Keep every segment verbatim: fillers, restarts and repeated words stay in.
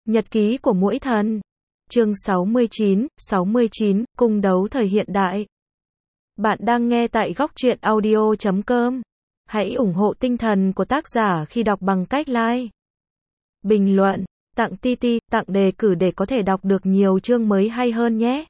Nhật ký của muỗi thần. Chương sáu mươi chín, sáu mươi chín, cung đấu thời hiện đại. Bạn đang nghe tại góc truyện audio chấm com. Hãy ủng hộ tinh thần của tác giả khi đọc bằng cách like, bình luận, tặng ti ti, tặng đề cử để có thể đọc được nhiều chương mới hay hơn nhé.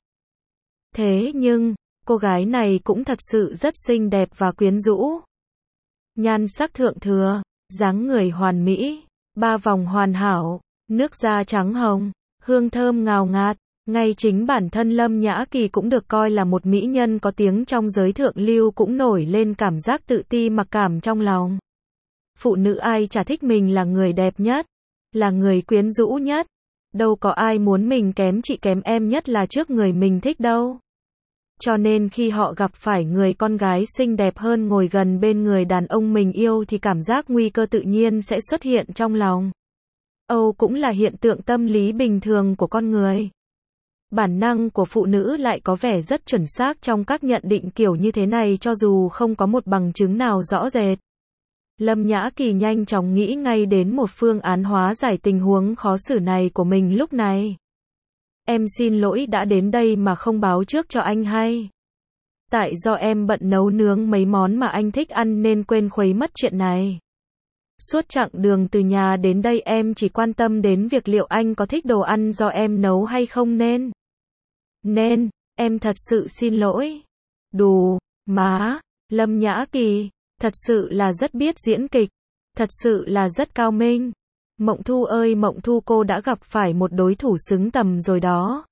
Thế nhưng, cô gái này cũng thật sự rất xinh đẹp và quyến rũ. Nhan sắc thượng thừa, dáng người hoàn mỹ, ba vòng hoàn hảo, nước da trắng hồng, hương thơm ngào ngạt. Ngay chính bản thân Lâm Nhã Kỳ cũng được coi là một mỹ nhân có tiếng trong giới thượng lưu cũng nổi lên cảm giác tự ti mặc cảm trong lòng. Phụ nữ ai chả thích mình là người đẹp nhất, là người quyến rũ nhất. Đâu có ai muốn mình kém chị kém em nhất là trước người mình thích đâu. Cho nên khi họ gặp phải người con gái xinh đẹp hơn ngồi gần bên người đàn ông mình yêu thì cảm giác nguy cơ tự nhiên sẽ xuất hiện trong lòng. Âu cũng là hiện tượng tâm lý bình thường của con người. Bản năng của phụ nữ lại có vẻ rất chuẩn xác trong các nhận định kiểu như thế này cho dù không có một bằng chứng nào rõ rệt. Lâm Nhã Kỳ nhanh chóng nghĩ ngay đến một phương án hóa giải tình huống khó xử này của mình lúc này. Em xin lỗi đã đến đây mà không báo trước cho anh hay. Tại do em bận nấu nướng mấy món mà anh thích ăn nên quên khuấy mất chuyện này. Suốt chặng đường từ nhà đến đây em chỉ quan tâm đến việc liệu anh có thích đồ ăn do em nấu hay không nên. Nên, em thật sự xin lỗi. Đù, má, Lâm Nhã Kỳ, thật sự là rất biết diễn kịch, thật sự là rất cao minh. Mộng Thu ơi Mộng Thu, cô đã gặp phải một đối thủ xứng tầm rồi đó.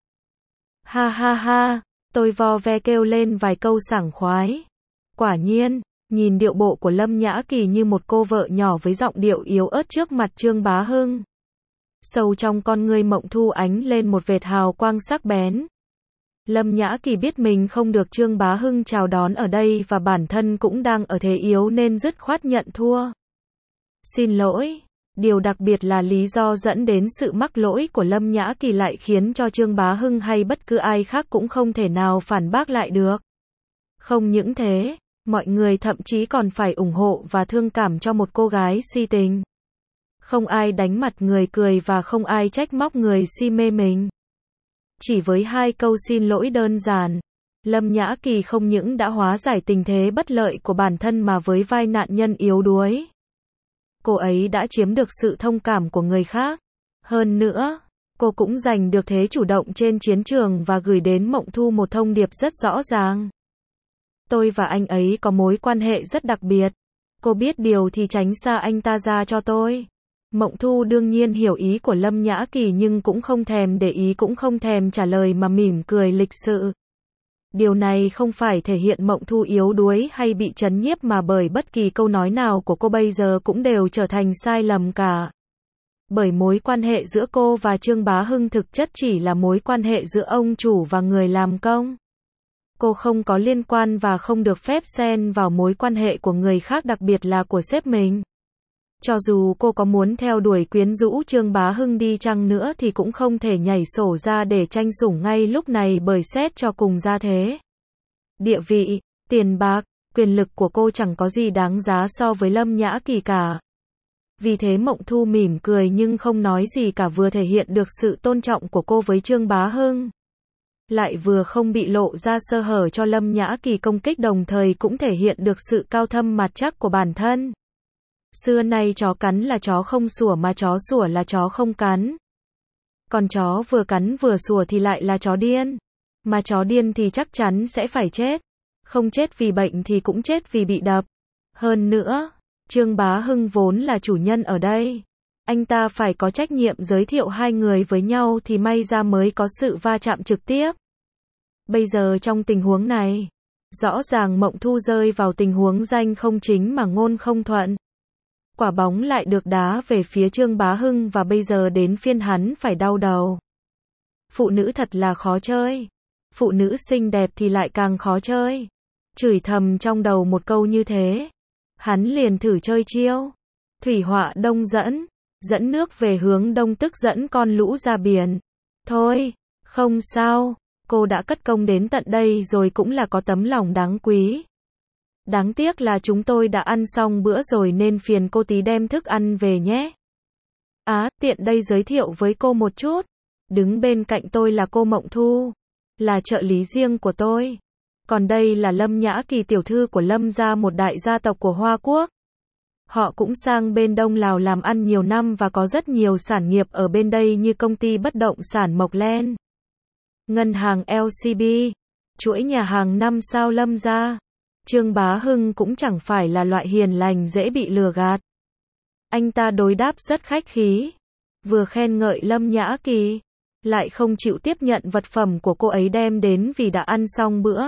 Ha ha ha, tôi vo ve kêu lên vài câu sảng khoái. Quả nhiên, nhìn điệu bộ của Lâm Nhã Kỳ như một cô vợ nhỏ với giọng điệu yếu ớt trước mặt Trương Bá Hưng. Sâu trong con ngươi Mộng Thu ánh lên một vệt hào quang sắc bén. Lâm Nhã Kỳ biết mình không được Trương Bá Hưng chào đón ở đây và bản thân cũng đang ở thế yếu nên dứt khoát nhận thua. Xin lỗi. Điều đặc biệt là lý do dẫn đến sự mắc lỗi của Lâm Nhã Kỳ lại khiến cho Trương Bá Hưng hay bất cứ ai khác cũng không thể nào phản bác lại được. Không những thế, mọi người thậm chí còn phải ủng hộ và thương cảm cho một cô gái si tình. Không ai đánh mặt người cười và không ai trách móc người si mê mình. Chỉ với hai câu xin lỗi đơn giản, Lâm Nhã Kỳ không những đã hóa giải tình thế bất lợi của bản thân mà với vai nạn nhân yếu đuối. Cô ấy đã chiếm được sự thông cảm của người khác. Hơn nữa, cô cũng giành được thế chủ động trên chiến trường và gửi đến Mộng Thu một thông điệp rất rõ ràng. Tôi và anh ấy có mối quan hệ rất đặc biệt. Cô biết điều thì tránh xa anh ta ra cho tôi. Mộng Thu đương nhiên hiểu ý của Lâm Nhã Kỳ nhưng cũng không thèm để ý cũng không thèm trả lời mà mỉm cười lịch sự. Điều này không phải thể hiện Mộng Thu yếu đuối hay bị chấn nhiếp mà bởi bất kỳ câu nói nào của cô bây giờ cũng đều trở thành sai lầm cả. Bởi mối quan hệ giữa cô và Trương Bá Hưng thực chất chỉ là mối quan hệ giữa ông chủ và người làm công. Cô không có liên quan và không được phép xen vào mối quan hệ của người khác, đặc biệt là của sếp mình. Cho dù cô có muốn theo đuổi quyến rũ Trương Bá Hưng đi chăng nữa thì cũng không thể nhảy sổ ra để tranh sủng ngay lúc này bởi xét cho cùng ra thế. Địa vị, tiền bạc, quyền lực của cô chẳng có gì đáng giá so với Lâm Nhã Kỳ cả. Vì thế Mộng Thu mỉm cười nhưng không nói gì cả, vừa thể hiện được sự tôn trọng của cô với Trương Bá Hưng. Lại vừa không bị lộ ra sơ hở cho Lâm Nhã Kỳ công kích, đồng thời cũng thể hiện được sự cao thâm mặt chắc của bản thân. Xưa nay chó cắn là chó không sủa mà chó sủa là chó không cắn. Còn chó vừa cắn vừa sủa thì lại là chó điên. Mà chó điên thì chắc chắn sẽ phải chết. Không chết vì bệnh thì cũng chết vì bị đập. Hơn nữa, Trương Bá Hưng vốn là chủ nhân ở đây. Anh ta phải có trách nhiệm giới thiệu hai người với nhau thì may ra mới có sự va chạm trực tiếp. Bây giờ trong tình huống này, rõ ràng Mộng Thu rơi vào tình huống danh không chính mà ngôn không thuận. Quả bóng lại được đá về phía Trương Bá Hưng và bây giờ đến phiên hắn phải đau đầu. Phụ nữ thật là khó chơi. Phụ nữ xinh đẹp thì lại càng khó chơi. Chửi thầm trong đầu một câu như thế, hắn liền thử chơi chiêu thủy họa đông dẫn, dẫn nước về hướng đông tức dẫn con lũ ra biển. Thôi, không sao, cô đã cất công đến tận đây rồi cũng là có tấm lòng đáng quý. Đáng tiếc là chúng tôi đã ăn xong bữa rồi nên phiền cô tí đem thức ăn về nhé. Á, tiện đây giới thiệu với cô một chút. Đứng bên cạnh tôi là cô Mộng Thu, là trợ lý riêng của tôi. Còn đây là Lâm Nhã Kỳ, tiểu thư của Lâm gia, một đại gia tộc của Hoa Quốc. Họ cũng sang bên Đông Lào làm ăn nhiều năm và có rất nhiều sản nghiệp ở bên đây như công ty bất động sản Mộc Len, ngân hàng lờ xê bê, chuỗi nhà hàng năm sao Lâm gia. Trương Bá Hưng cũng chẳng phải là loại hiền lành dễ bị lừa gạt. Anh ta đối đáp rất khách khí, vừa khen ngợi Lâm Nhã Kỳ, lại không chịu tiếp nhận vật phẩm của cô ấy đem đến vì đã ăn xong bữa.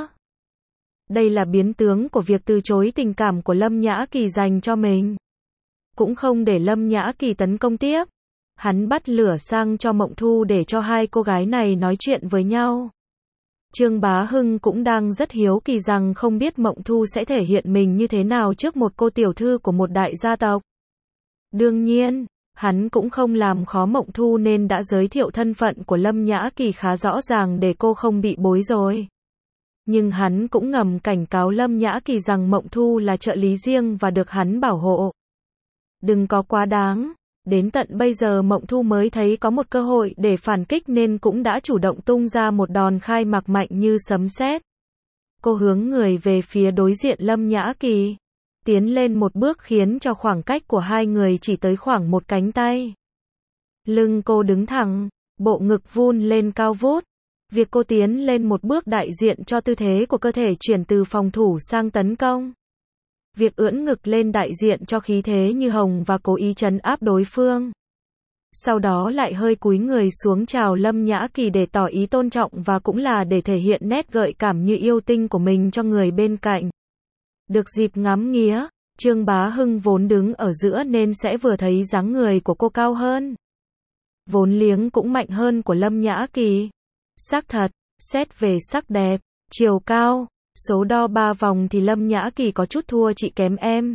Đây là biến tướng của việc từ chối tình cảm của Lâm Nhã Kỳ dành cho mình. Cũng không để Lâm Nhã Kỳ tấn công tiếp. Hắn bắt lửa sang cho Mộng Thu để cho hai cô gái này nói chuyện với nhau. Trương Bá Hưng cũng đang rất hiếu kỳ rằng không biết Mộng Thu sẽ thể hiện mình như thế nào trước một cô tiểu thư của một đại gia tộc. Đương nhiên, hắn cũng không làm khó Mộng Thu nên đã giới thiệu thân phận của Lâm Nhã Kỳ khá rõ ràng để cô không bị bối rối. Nhưng hắn cũng ngầm cảnh cáo Lâm Nhã Kỳ rằng Mộng Thu là trợ lý riêng và được hắn bảo hộ. Đừng có quá đáng. Đến tận bây giờ Mộng Thu mới thấy có một cơ hội để phản kích nên cũng đã chủ động tung ra một đòn khai mạc mạnh như sấm sét. Cô hướng người về phía đối diện Lâm Nhã Kỳ, tiến lên một bước khiến cho khoảng cách của hai người chỉ tới khoảng một cánh tay. Lưng cô đứng thẳng, bộ ngực vun lên cao vút. Việc cô tiến lên một bước đại diện cho tư thế của cơ thể chuyển từ phòng thủ sang tấn công. Việc ưỡn ngực lên đại diện cho khí thế như hồng và cố ý trấn áp đối phương. Sau đó lại hơi cúi người xuống chào Lâm Nhã Kỳ để tỏ ý tôn trọng và cũng là để thể hiện nét gợi cảm như yêu tinh của mình cho người bên cạnh. Được dịp ngắm nghía, Trương Bá Hưng vốn đứng ở giữa nên sẽ vừa thấy dáng người của cô cao hơn, vốn liếng cũng mạnh hơn của Lâm Nhã Kỳ. Xác thật, xét về sắc đẹp, chiều cao, số đo ba vòng thì Lâm Nhã Kỳ có chút thua chị kém em.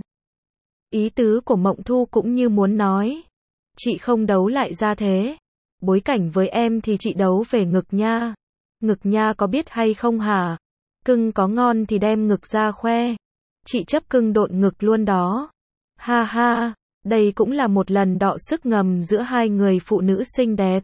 Ý tứ của Mộng Thu cũng như muốn nói, chị không đấu lại ra thế. Bối cảnh với em thì chị đấu về ngực nha. Ngực nha có biết hay không hả? Cưng có ngon thì đem ngực ra khoe. Chị chấp cưng độn ngực luôn đó. Ha ha, đây cũng là một lần đọ sức ngầm giữa hai người phụ nữ xinh đẹp.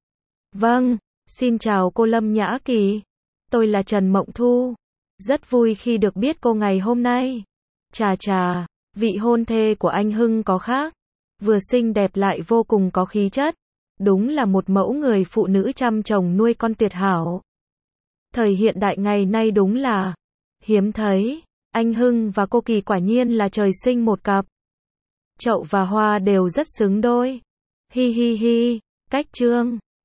Vâng, xin chào cô Lâm Nhã Kỳ. Tôi là Trần Mộng Thu. Rất vui khi được biết cô ngày hôm nay. Chà chà, vị hôn thê của anh Hưng có khác. Vừa xinh đẹp lại vô cùng có khí chất. Đúng là một mẫu người phụ nữ chăm chồng nuôi con tuyệt hảo. Thời hiện đại ngày nay đúng là hiếm thấy. Anh Hưng và cô Kỳ quả nhiên là trời sinh một cặp. Chậu và hoa đều rất xứng đôi. Hi hi hi, cách chương.